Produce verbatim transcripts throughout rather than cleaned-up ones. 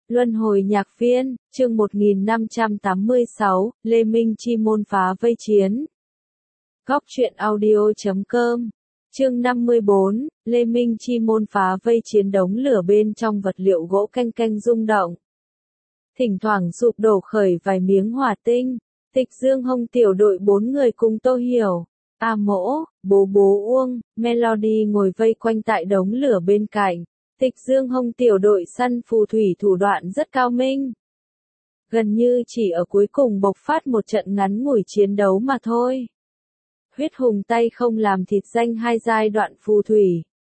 Luân hồi nhạc viên, chương một nghìn năm trăm tám mươi sáu, Lê Minh Chi môn phá vây chiến. Góc truyện audio chấm com. Chương năm mươi bốn, Lê Minh Chi môn phá vây chiến, đống lửa bên trong vật liệu gỗ canh canh rung động. Thỉnh thoảng sụp đổ khởi vài miếng hỏa tinh. Tịch Dương Hồng tiểu đội bốn người cùng Tô Hiểu, A Mỗ, Bố Bố Uông, Melody ngồi vây quanh tại đống lửa bên cạnh. Tịch Dương Hồng tiểu đội săn phù thủy thủ đoạn rất cao minh. Gần như chỉ ở cuối cùng bộc phát một trận ngắn ngủi chiến đấu mà thôi. Huyết hùng tay không làm thịt danh hai giai đoạn phù thủy.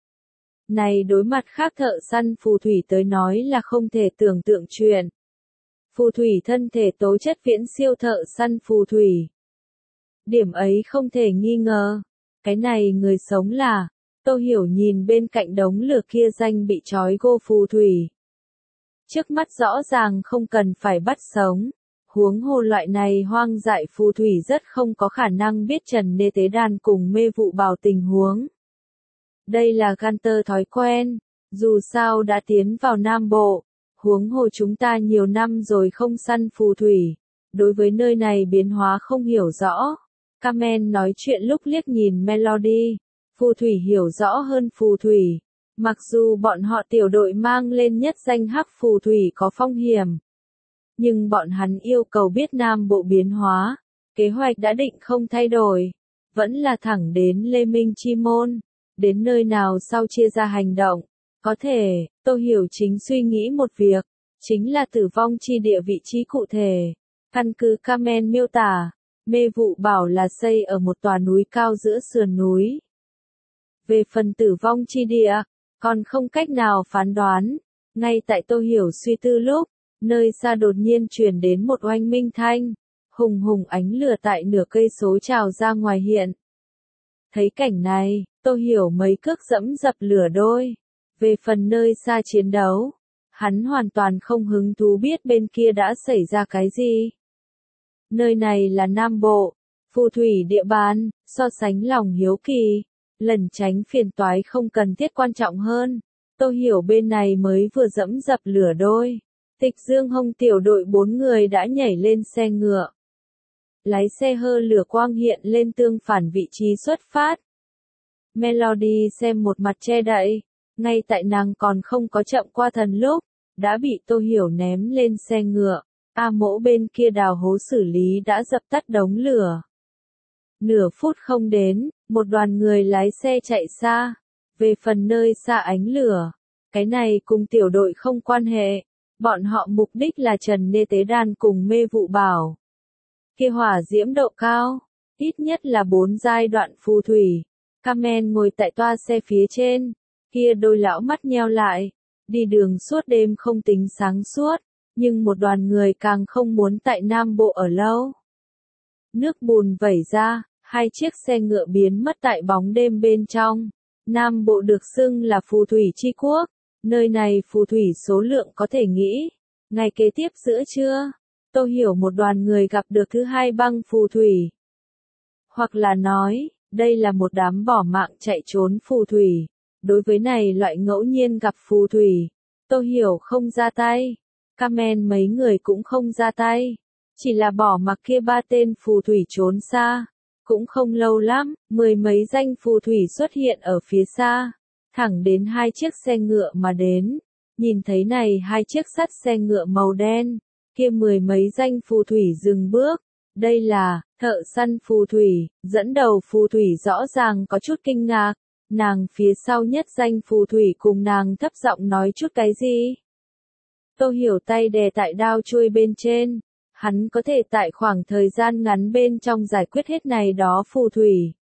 Này đối mặt khác thợ săn phù thủy tới nói là không thể tưởng tượng chuyện. Phù thủy thân thể tố chất viễn siêu thợ săn phù thủy. Điểm ấy không thể nghi ngờ. Cái này người sống là... Tô Hiểu nhìn bên cạnh đống lửa kia danh bị trói gô phù thủy. Trước mắt rõ ràng không cần phải bắt sống. Huống hồ loại này hoang dại phù thủy rất không có khả năng biết Trần Nê Tế Đàn cùng mê vụ bào tình huống. Đây là Gunter thói quen. Dù sao đã tiến vào Nam Bộ. Huống hồ chúng ta nhiều năm rồi không săn phù thủy. Đối với nơi này biến hóa không hiểu rõ. Carmen nói chuyện lúc liếc nhìn Melody. Phù thủy hiểu rõ hơn phù thủy. Mặc dù bọn họ tiểu đội mang lên nhất danh hắc phù thủy có phong hiểm. Nhưng bọn hắn yêu cầu biết Nam Bộ biến hóa. Kế hoạch đã định không thay đổi. Vẫn là thẳng đến Lê Minh Chi môn. Đến nơi nào sau chia ra hành động. Có thể, Tô Hiểu chính suy nghĩ một việc. Chính là tử vong chi địa vị trí cụ thể. Căn cứ Carmen miêu tả. Mê vụ bảo là xây ở một tòa núi cao giữa sườn núi. Về phần tử vong chi địa, còn không cách nào phán đoán. Ngay tại Tô Hiểu suy tư lúc, nơi xa đột nhiên truyền đến một oanh minh thanh. Hùng hùng ánh lửa tại nửa cây số trào ra ngoài hiện. Thấy cảnh này, Tô Hiểu mấy cước dẫm dập lửa đôi. Về phần nơi xa chiến đấu, hắn hoàn toàn không hứng thú biết bên kia đã xảy ra cái gì. Nơi này là Nam Bộ, phù thủy địa bàn, so sánh lòng hiếu kỳ. Lần tránh phiền toái không cần thiết quan trọng hơn. Tô Hiểu bên này mới vừa dẫm dập lửa đôi. Tịch Dương Hồng tiểu đội bốn người đã nhảy lên xe ngựa. Lái xe hơ lửa quang hiện lên tương phản vị trí xuất phát. Melody xem một mặt che đậy. Ngay tại nàng còn không có chậm qua thần lúc, đã bị Tô Hiểu ném lên xe ngựa. A Mỗ bên kia đào hố xử lý đã dập tắt đống lửa. Nửa phút không đến, một đoàn người lái xe chạy xa. Về phần nơi xa ánh lửa, cái này cùng tiểu đội không quan hệ. Bọn họ mục đích là Trần Nê Tế Đàn cùng mê vụ bảo. Kia hỏa diễm độ cao, ít nhất là bốn giai đoạn phù thủy. Carmen ngồi tại toa xe phía trên, kia đôi lão mắt nheo lại. Đi đường suốt đêm không tính sáng suốt, nhưng một đoàn người càng không muốn tại Nam Bộ ở lâu. Nước bùn vẩy ra, hai chiếc xe ngựa biến mất tại bóng đêm bên trong. Nam Bộ được xưng là phù thủy chi quốc, nơi này phù thủy số lượng có thể nghĩ. Ngày kế tiếp giữa trưa, Tô Hiểu một đoàn người gặp được thứ hai băng phù thủy. Hoặc là nói, đây là một đám bỏ mạng chạy trốn phù thủy. Đối với này loại ngẫu nhiên gặp phù thủy, Tô Hiểu không ra tay. Carmen mấy người cũng không ra tay. Chỉ là bỏ mặc kia ba tên phù thủy trốn xa. Cũng không lâu lắm, mười mấy danh phù thủy xuất hiện ở phía xa. Thẳng đến hai chiếc xe ngựa mà đến. Nhìn thấy này hai chiếc sắt xe ngựa màu đen. Kia mười mấy danh phù thủy dừng bước. Đây là, thợ săn phù thủy, dẫn đầu phù thủy rõ ràng có chút kinh ngạc. Nàng phía sau nhất danh phù thủy cùng nàng thấp giọng nói chút cái gì. Tô Hiểu tay đè tại đao chuôi bên trên. Hắn có thể tại khoảng thời gian ngắn bên trong giải quyết hết này đó phù thủy.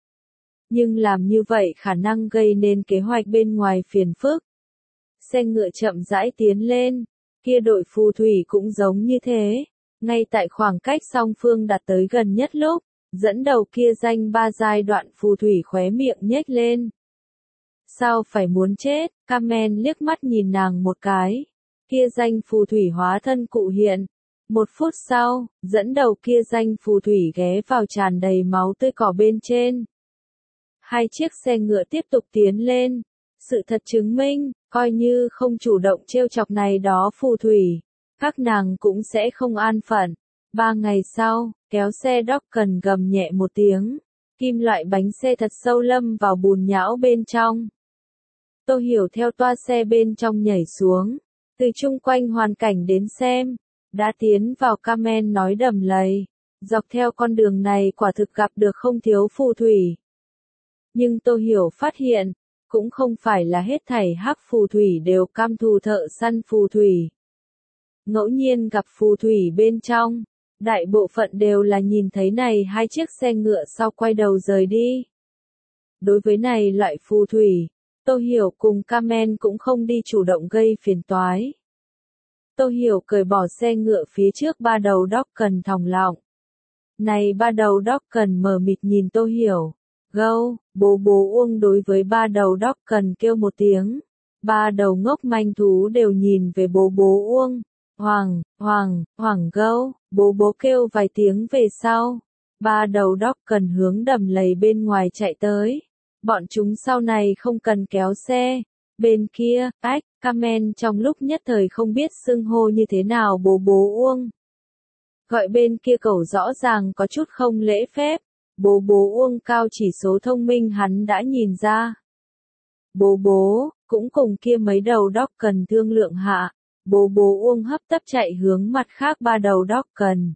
Nhưng làm như vậy khả năng gây nên kế hoạch bên ngoài phiền phức. Xe ngựa chậm rãi tiến lên. Kia đội phù thủy cũng giống như thế. Ngay tại khoảng cách song phương đạt tới gần nhất lúc, dẫn đầu kia danh ba giai đoạn phù thủy khóe miệng nhếch lên. Sao phải muốn chết? Carmen liếc mắt nhìn nàng một cái. Kia danh phù thủy hóa thân cụ hiện. Một phút sau, dẫn đầu kia danh phù thủy ghé vào tràn đầy máu tươi cỏ bên trên. Hai chiếc xe ngựa tiếp tục tiến lên. Sự thật chứng minh, coi như không chủ động trêu chọc này đó phù thủy, Các nàng cũng sẽ không an phận. Ba ngày sau, kéo xe Doc cần gầm nhẹ một tiếng. Kim loại bánh xe thật sâu lâm vào bùn nhão bên trong. Tô Hiểu theo toa xe bên trong nhảy xuống. Từ chung quanh hoàn cảnh đến xem. Đã tiến vào Carmen nói đầm lầy. Dọc theo con đường này quả thực gặp được không thiếu phù thủy. Nhưng Tô Hiểu phát hiện, cũng không phải là hết thảy hắc phù thủy đều cam thù thợ săn phù thủy. Ngẫu nhiên gặp phù thủy bên trong, đại bộ phận đều là nhìn thấy này hai chiếc xe ngựa sau quay đầu rời đi. Đối với này loại phù thủy, Tô Hiểu cùng Carmen cũng không đi chủ động gây phiền toái. Tô Hiểu cởi bỏ xe ngựa phía trước ba đầu Doc cần thòng lọng. Này ba đầu Doc cần mờ mịt nhìn Tô Hiểu. Gâu, bố bố Uông đối với ba đầu Doc cần kêu một tiếng. Ba đầu ngốc manh thú đều nhìn về bố bố Uông. Hoàng, hoàng, hoàng gâu, bố bố kêu vài tiếng về sau. Ba đầu Doc cần hướng đầm lầy bên ngoài chạy tới. Bọn chúng sau này không cần kéo xe. Bên kia, ách, Carmen trong lúc nhất thời không biết xưng hô như thế nào bố bố Uông. Gọi bên kia cậu rõ ràng có chút không lễ phép. Bố bố Uông cao chỉ số thông minh hắn đã nhìn ra. Bố bố, cũng cùng kia mấy đầu Doc cần thương lượng hạ. Bố bố Uông hấp tấp chạy hướng mặt khác ba đầu Doc cần.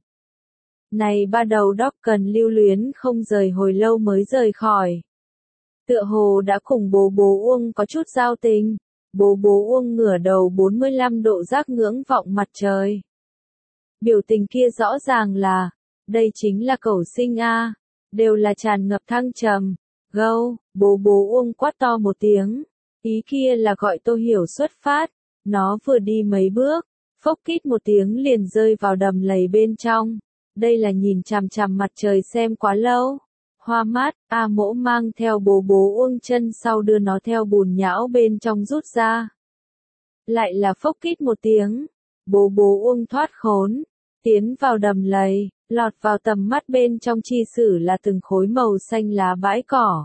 Này ba đầu Doc cần lưu luyến không rời hồi lâu mới rời khỏi. Tựa hồ đã cùng bố bố Uông có chút giao tình. Bố bố Uông ngửa đầu bốn mươi lăm độ giác ngưỡng vọng mặt trời. Biểu tình kia rõ ràng là, đây chính là cẩu sinh a, đều là tràn ngập thăng trầm. Gâu, bố bố Uông quát to một tiếng. Ý kia là gọi Tô Hiểu xuất phát. Nó vừa đi mấy bước, phốc kít một tiếng liền rơi vào đầm lầy bên trong. Đây là nhìn chằm chằm mặt trời xem quá lâu. Hoa mát, A Mỗ mang theo bố bố Uông chân sau đưa nó theo bùn nhão bên trong rút ra. Lại là phốc kít một tiếng. Bố bố Uông thoát khốn, tiến vào đầm lầy, lọt vào tầm mắt bên trong chi sử là từng khối màu xanh lá bãi cỏ.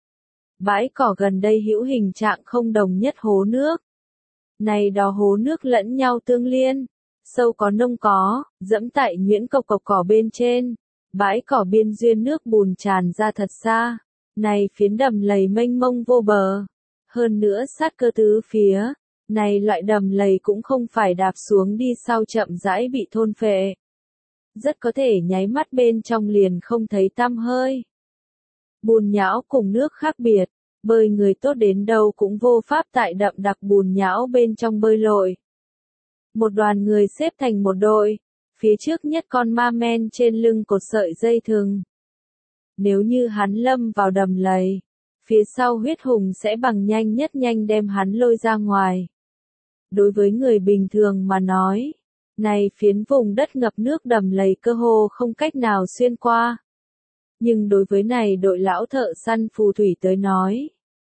Bãi cỏ gần đây hữu hình trạng không đồng nhất hố nước. Này đó hố nước lẫn nhau tương liên, sâu có nông có, dẫm tại nhuyễn cộc cộc cỏ bên trên. Bãi cỏ biên duyên nước bùn tràn ra thật xa. Này phiến đầm lầy mênh mông vô bờ. Hơn nữa sát cơ tứ phía. Này loại đầm lầy cũng không phải đạp xuống đi sau chậm rãi bị thôn phệ. Rất có thể nháy mắt bên trong liền không thấy tăm hơi. Bùn nhão cùng nước khác biệt. Bơi người tốt đến đâu cũng vô pháp tại đậm đặc bùn nhão bên trong bơi lội. Một đoàn người xếp thành một đội. Phía trước nhất con ma men trên lưng cột sợi dây thừng. Nếu như hắn lâm vào đầm lầy, phía sau huyết hùng sẽ bằng nhanh nhất nhanh đem hắn lôi ra ngoài. Đối với người bình thường mà nói, này phiến vùng đất ngập nước đầm lầy cơ hồ không cách nào xuyên qua. Nhưng đối với này đội lão thợ săn phù thủy tới nói,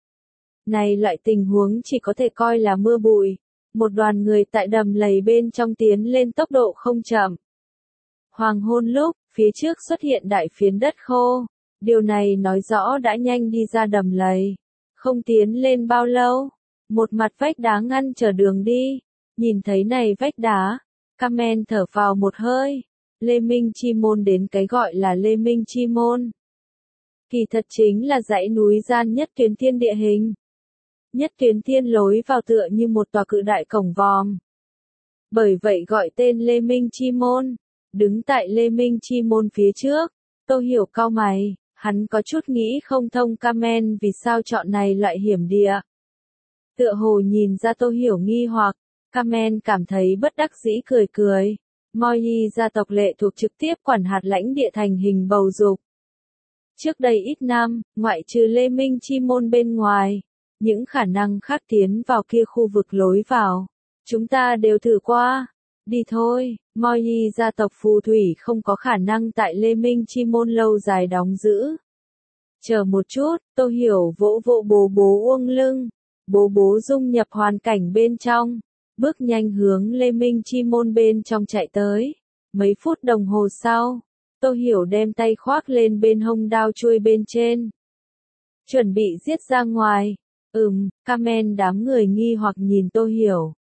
này loại tình huống chỉ có thể coi là mưa bụi. Một đoàn người tại đầm lầy bên trong tiến lên tốc độ không chậm. Hoàng hôn lúc, phía trước xuất hiện đại phiến đất khô. Điều này nói rõ đã nhanh đi ra đầm lầy. Không tiến lên bao lâu. Một mặt vách đá ngăn trở đường đi. Nhìn thấy này vách đá. Carmen thở vào một hơi. Lê Minh Chi Môn đến cái gọi là Lê Minh Chi Môn. Kỳ thật chính là dãy núi gian nhất tuyến thiên địa hình. Nhất tuyến thiên lối vào tựa như một tòa cự đại cổng vòm. Bởi vậy gọi tên Lê Minh Chi Môn. Đứng tại Lê Minh Chi Môn phía trước, Tô Hiểu cau mày, hắn có chút nghĩ không thông Carmen vì sao chọn này loại hiểm địa. Tựa hồ nhìn ra Tô Hiểu nghi hoặc, Carmen cảm thấy bất đắc dĩ cười cười. Moi gia tộc lệ thuộc trực tiếp quản hạt lãnh địa thành hình bầu dục. Trước đây ít năm, ngoại trừ Lê Minh Chi Môn bên ngoài, những khả năng khác tiến vào kia khu vực lối vào, chúng ta đều thử qua. Đi thôi, Moi gia tộc phù thủy không có khả năng tại Lê Minh Chi Môn lâu dài đóng giữ. Chờ một chút, Tô Hiểu vỗ vỗ bố bố Uông lưng. Bố bố dung nhập hoàn cảnh bên trong, bước nhanh hướng Lê Minh Chi Môn bên trong chạy tới. Mấy phút đồng hồ sau, Tô Hiểu đem tay khoác lên bên hông đao chuôi bên trên. Chuẩn bị giết ra ngoài. Ừm, Carmen đám người nghi hoặc nhìn Tô Hiểu.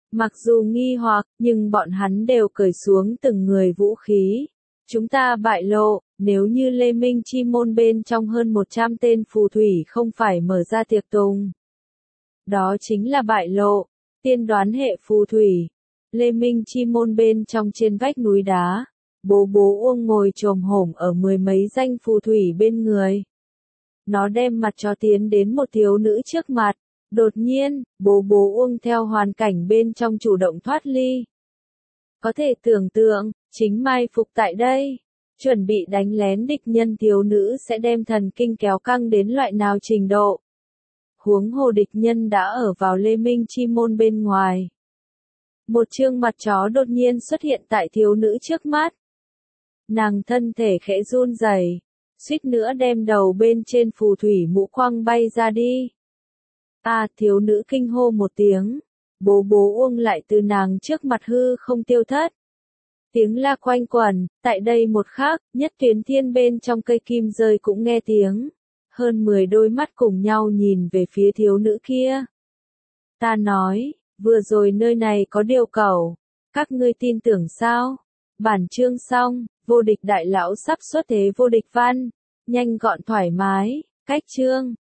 Mặc dù nghi hoặc, nhưng bọn hắn đều cởi xuống từng người vũ khí. Chúng ta bại lộ, nếu như Lê Minh Chi môn bên trong hơn một trăm tên phù thủy không phải mở ra tiệc tùng. Đó chính là bại lộ, tiên đoán hệ phù thủy. Lê Minh Chi môn bên trong trên vách núi đá, bố bố Uông ngồi chồm hổm ở mười mấy danh phù thủy bên người. Nó đem mặt cho tiến đến một thiếu nữ trước mặt. Đột nhiên, bố bố Uông theo hoàn cảnh bên trong chủ động thoát ly. Có thể tưởng tượng, chính mai phục tại đây, chuẩn bị đánh lén địch nhân thiếu nữ sẽ đem thần kinh kéo căng đến loại nào trình độ. Huống hồ địch nhân đã ở vào Lê Minh Chi môn bên ngoài. Một trương mặt chó đột nhiên xuất hiện tại thiếu nữ trước mắt. Nàng thân thể khẽ run rẩy, suýt nữa đem đầu bên trên phù thủy mũ quăng bay ra đi. À, thiếu nữ kinh hô một tiếng, bố bố Uông lại từ nàng trước mặt hư không tiêu thất. Tiếng la quanh quẩn, tại đây một khắc, Nhất Tuyến Thiên bên trong cây kim rơi cũng nghe tiếng. Hơn mười đôi mắt cùng nhau nhìn về phía thiếu nữ kia. Ta nói, vừa rồi nơi này có điều cẩu, các ngươi tin tưởng sao? Bản chương xong, vô địch đại lão sắp xuất thế vô địch văn, nhanh gọn thoải mái, cách chương.